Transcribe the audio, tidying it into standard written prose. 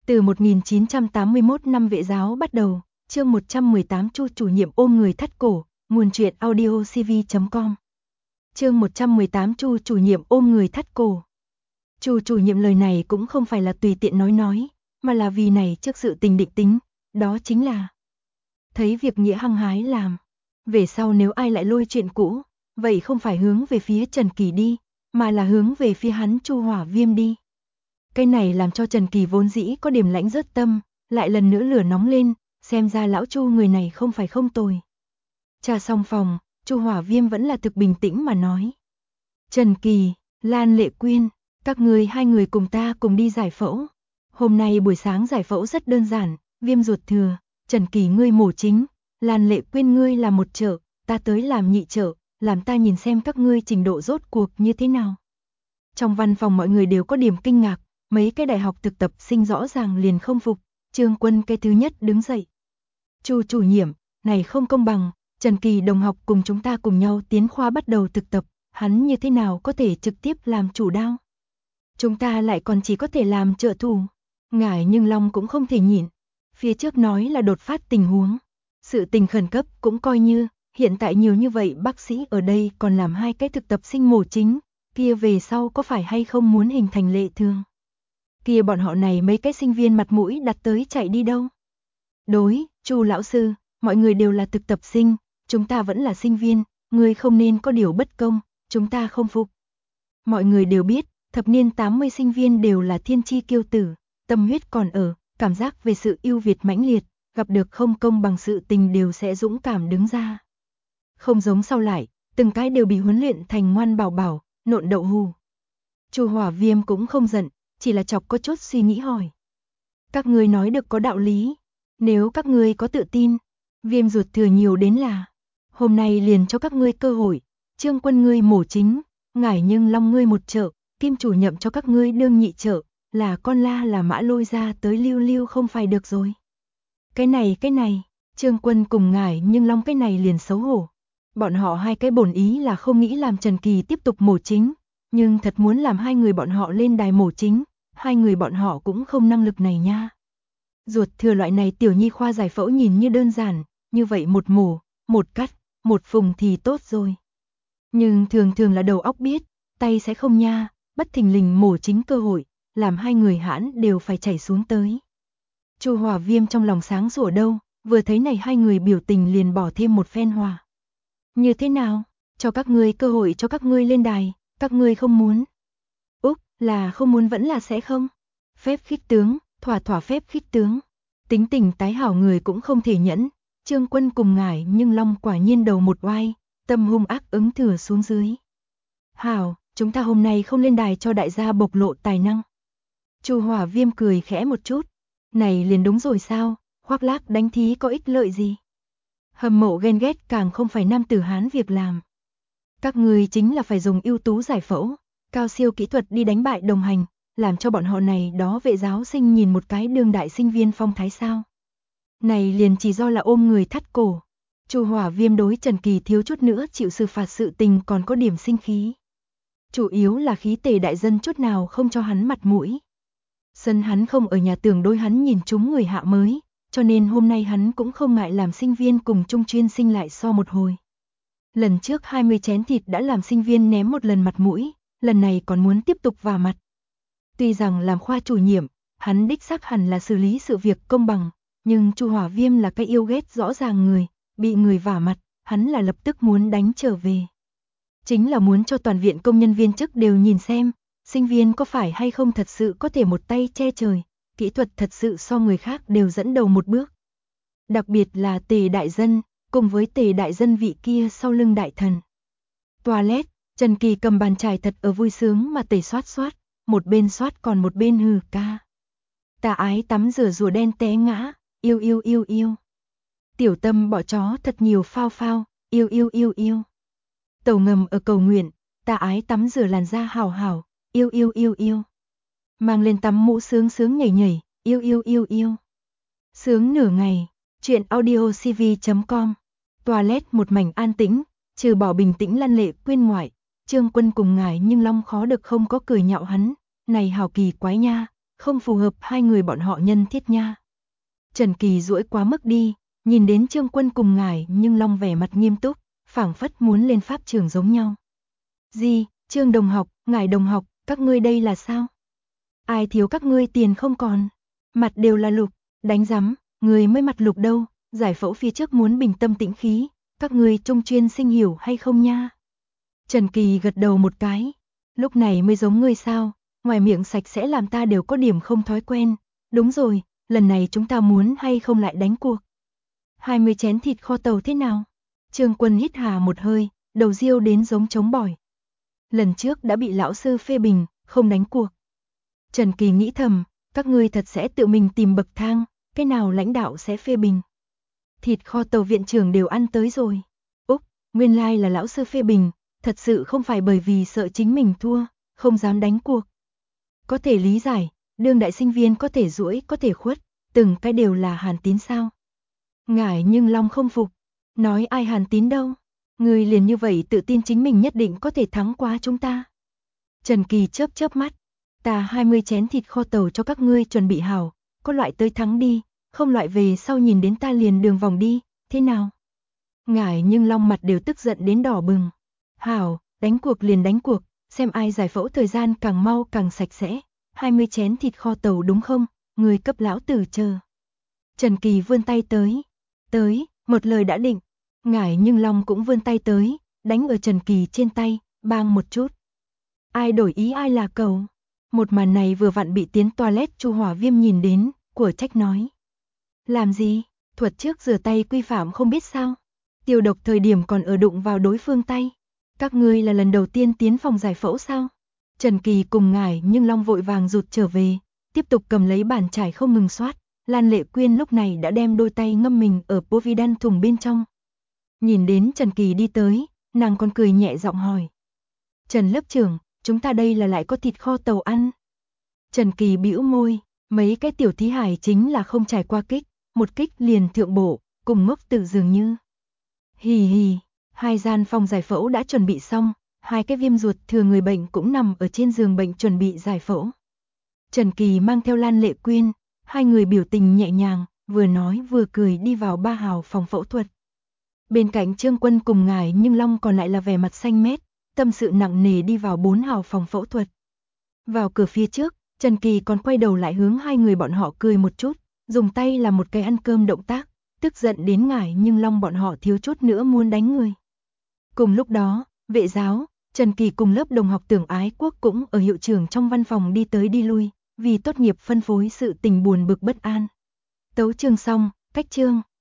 Từ 1981 năm Vệ giáo bắt đầu, chương 118 Chu chủ nhiệm ôm người thắt cổ, nguồn truyện audio cv.com. Chương 118 Chu chủ nhiệm ôm người thắt cổ. Chu chủ nhiệm lời này cũng không phải là tùy tiện nói, mà là vì này trước sự tình định tính, đó chính là thấy việc nghĩa hăng hái làm. Về sau nếu ai lại lôi chuyện cũ, vậy không phải hướng về phía Trần Kỳ đi, mà là hướng về phía hắn Chu Hỏa Viêm đi. Cái này làm cho Trần Kỳ vốn dĩ có điểm lãnh rớt tâm, lại lần nữa lửa nóng lên, xem ra lão Chu người này không phải không tồi. Trà xong phòng, Chu Hỏa Viêm vẫn là thực bình tĩnh mà nói. Trần Kỳ, Lan Lệ Quyên, các ngươi hai người cùng ta cùng đi giải phẫu. Hôm nay buổi sáng giải phẫu rất đơn giản, viêm ruột thừa, Trần Kỳ ngươi mổ chính, Lan Lệ Quyên ngươi là một trợ, ta tới làm nhị trợ, làm ta nhìn xem các ngươi trình độ rốt cuộc như thế nào. Trong văn phòng mọi người đều có điểm kinh ngạc, mấy cái đại học thực tập sinh rõ ràng liền không phục, Trương Quân cái thứ nhất đứng dậy. Chu chủ nhiệm, này không công bằng, Trần Kỳ đồng học cùng chúng ta cùng nhau tiến khoa bắt đầu thực tập, hắn như thế nào có thể trực tiếp làm chủ đao. Chúng ta lại còn chỉ có thể làm trợ thủ. Ngải nhưng Long cũng không thể nhịn. Phía trước nói là đột phát tình huống. Sự tình khẩn cấp cũng coi như, hiện tại nhiều như vậy bác sĩ ở đây còn làm hai cái thực tập sinh mổ chính, kia về sau có phải hay không muốn hình thành lệ thường. Kia bọn họ này mấy cái sinh viên mặt mũi đặt tới chạy đi đâu. Đối, Chu lão sư, mọi người đều là thực tập sinh, chúng ta vẫn là sinh viên, người không nên có điều bất công, chúng ta không phục. Mọi người đều biết, thập niên 80 sinh viên đều là thiên chi kiêu tử, tâm huyết còn ở, cảm giác về sự ưu việt mãnh liệt, gặp được không công bằng sự tình đều sẽ dũng cảm đứng ra. Không giống sau lại, từng cái đều bị huấn luyện thành ngoan bảo bảo, nộn đậu hù. Chu Hỏa Viêm cũng không giận, chỉ là chọc có chút suy nghĩ hỏi. Các ngươi nói được có đạo lý, nếu các ngươi có tự tin, viêm ruột thừa nhiều đến là, hôm nay liền cho các ngươi cơ hội, Trương Quân ngươi mổ chính, Ngải nhưng Long ngươi một trợ, Kim chủ nhậm cho các ngươi đương nhị trợ, là con la là mã lôi ra tới lưu lưu không phải được rồi. Cái này, Trương Quân cùng Ngải nhưng Long cái này liền xấu hổ. Bọn họ hai cái bổn ý là không nghĩ làm Trần Kỳ tiếp tục mổ chính, nhưng thật muốn làm hai người bọn họ lên đài mổ chính, hai người bọn họ cũng không năng lực này nha. Ruột thừa loại này tiểu nhi khoa giải phẫu nhìn như đơn giản, như vậy một mổ, một cắt, một phùng thì tốt rồi. Nhưng thường thường là đầu óc biết, tay sẽ không nha, bất thình lình mổ chính cơ hội, làm hai người hãn đều phải chảy xuống tới. Chu Hỏa Viêm trong lòng sáng sủa đâu, vừa thấy này hai người biểu tình liền bỏ thêm một phen hòa. Như thế nào, cho các ngươi cơ hội cho các ngươi lên đài, các ngươi không muốn. Úc, là không muốn vẫn là sẽ không. Phép khích tướng, thỏa phép khích tướng. Tính tình tái hảo người cũng không thể nhẫn, Trương Quân cùng Ngải nhưng Long quả nhiên đầu một oai, tâm hung ác ứng thừa xuống dưới. Hảo, chúng ta hôm nay không lên đài cho đại gia bộc lộ tài năng. Chu Hỏa Viêm cười khẽ một chút, này liền đúng rồi sao, khoác lác đánh thí có ích lợi gì. Hâm mộ ghen ghét càng không phải nam tử Hán việc làm. Các người chính là phải dùng ưu tú giải phẫu, cao siêu kỹ thuật đi đánh bại đồng hành, làm cho bọn họ này đó vệ giáo sinh nhìn một cái đương đại sinh viên phong thái sao. Này liền chỉ do là ôm người thắt cổ. Chu Hỏa Viêm đối Trần Kỳ thiếu chút nữa chịu xử phạt sự tình còn có điểm sinh khí. Chủ yếu là khí Tề đại dân chút nào không cho hắn mặt mũi. Sân hắn không ở nhà tưởng đối hắn nhìn chúng người hạ mới, cho nên hôm nay hắn cũng không ngại làm sinh viên cùng trung chuyên sinh lại so một hồi. Lần trước 20 chén thịt đã làm sinh viên ném một lần mặt mũi, lần này còn muốn tiếp tục vả mặt. Tuy rằng làm khoa chủ nhiệm, hắn đích xác hẳn là xử lý sự việc công bằng, nhưng Chu Hỏa Viêm là cái yêu ghét rõ ràng người, bị người vả mặt, hắn là lập tức muốn đánh trở về. Chính là muốn cho toàn viện công nhân viên chức đều nhìn xem, sinh viên có phải hay không thật sự có thể một tay che trời, kỹ thuật thật sự so người khác đều dẫn đầu một bước. Đặc biệt là Tề đại dân, cùng với Tề đại dân vị kia sau lưng đại thần. Toilet, Trần Kỳ cầm bàn chải thật ở vui sướng mà tẩy xoát, một bên xoát còn một bên hừ ca. Tà ái tắm rửa rùa đen té ngã, yêu. Tiểu Tâm bỏ chó thật nhiều phao, yêu. Tàu ngầm ở cầu nguyện, tà ái tắm rửa làn da hảo, yêu. Mang lên tắm mũ sướng nhảy, yêu. Sướng nửa ngày, chuyện audio cv.com. Toilet một mảnh an tĩnh, trừ bỏ bình tĩnh Lan Lệ Quyên ngoại, Trương Quân cùng Ngải nhưng Long khó được không có cười nhạo hắn, này hào kỳ quái nha, không phù hợp hai người bọn họ nhân thiết nha. Trần Kỳ duỗi quá mức đi, nhìn đến Trương Quân cùng ngài nhưng Long vẻ mặt nghiêm túc, phảng phất muốn lên pháp trường giống nhau. Gì, Trương đồng học, ngài đồng học, các ngươi đây là sao? Ai thiếu các ngươi tiền không còn? Mặt đều là lục, đánh rắm, người mới mặt lục đâu, giải phẫu phía trước muốn bình tâm tĩnh khí, các ngươi trung chuyên sinh hiểu hay không nha? Trần Kỳ gật đầu một cái, lúc này mới giống ngươi sao, ngoài miệng sạch sẽ làm ta đều có điểm không thói quen, đúng rồi, lần này chúng ta muốn hay không lại đánh cuộc? 20 chén thịt kho tàu thế nào? Trương Quân hít hà một hơi, đầu riêu đến giống trống bỏi. Lần trước đã bị lão sư phê bình, không đánh cuộc. Trần Kỳ nghĩ thầm, các ngươi thật sẽ tự mình tìm bậc thang, cái nào lãnh đạo sẽ phê bình. Thịt kho tàu viện trưởng đều ăn tới rồi. Úc, nguyên lai là lão sư phê bình, thật sự không phải bởi vì sợ chính mình thua, không dám đánh cuộc. Có thể lý giải, đương đại sinh viên có thể duỗi, có thể khuất, từng cái đều là Hàn Tín sao. Ngải nhưng Long không phục, nói ai Hàn Tín đâu, người liền như vậy tự tin chính mình nhất định có thể thắng qua chúng ta. Trần Kỳ chớp chớp mắt, ta 20 chén thịt kho tàu cho các ngươi chuẩn bị hảo, có loại tới thắng đi, không loại về sau nhìn đến ta liền đường vòng đi, thế nào? Ngải nhưng Long mặt đều tức giận đến đỏ bừng. Hảo, đánh cuộc liền đánh cuộc, xem ai giải phẫu thời gian càng mau càng sạch sẽ, 20 chén thịt kho tàu đúng không, người cấp lão tử chờ. Trần Kỳ vươn tay tới, một lời đã định, Ngải nhưng Long cũng vươn tay tới, đánh ở Trần Kỳ trên tay, bang một chút. Ai đổi ý ai là cầu. Một màn này vừa vặn bị tiến toilet Chu Hỏa Viêm nhìn đến, của trách nói. Làm gì, thuật trước rửa tay quy phạm không biết sao, tiêu độc thời điểm còn ở đụng vào đối phương tay. Các ngươi là lần đầu tiên tiến phòng giải phẫu sao? Trần Kỳ cùng Ngải nhưng Long vội vàng rụt trở về, tiếp tục cầm lấy bàn chải không ngừng soát. Lan Lệ Quyên lúc này đã đem đôi tay ngâm mình ở Povidone thùng bên trong. Nhìn đến Trần Kỳ đi tới, nàng còn cười nhẹ giọng hỏi. Trần lớp trưởng, chúng ta đây là lại có thịt kho tàu ăn. Trần Kỳ bĩu môi, mấy cái tiểu thí hải chính là không trải qua kích, một kích liền thượng bổ, cùng ngốc tự dường như. Hì hì, hai gian phòng giải phẫu đã chuẩn bị xong, hai cái viêm ruột thừa người bệnh cũng nằm ở trên giường bệnh chuẩn bị giải phẫu. Trần Kỳ mang theo Lan Lệ Quyên, hai người biểu tình nhẹ nhàng, vừa nói vừa cười đi vào 3 hào phòng phẫu thuật. Bên cạnh Trương Quân cùng Ngải nhưng Long còn lại là vẻ mặt xanh mét, tâm sự nặng nề đi vào 4 hào phòng phẫu thuật. Vào cửa phía trước, Trần Kỳ còn quay đầu lại hướng hai người bọn họ cười một chút, dùng tay làm một cái ăn cơm động tác, tức giận đến Ngải nhưng Long bọn họ thiếu chút nữa muốn đánh người. Cùng lúc đó, vệ giáo, Trần Kỳ cùng lớp đồng học Tưởng Ái Quốc cũng ở hiệu trưởng trong văn phòng đi tới đi lui, vì tốt nghiệp phân phối sự tình buồn bực bất an. Tấu chương xong, cách chương.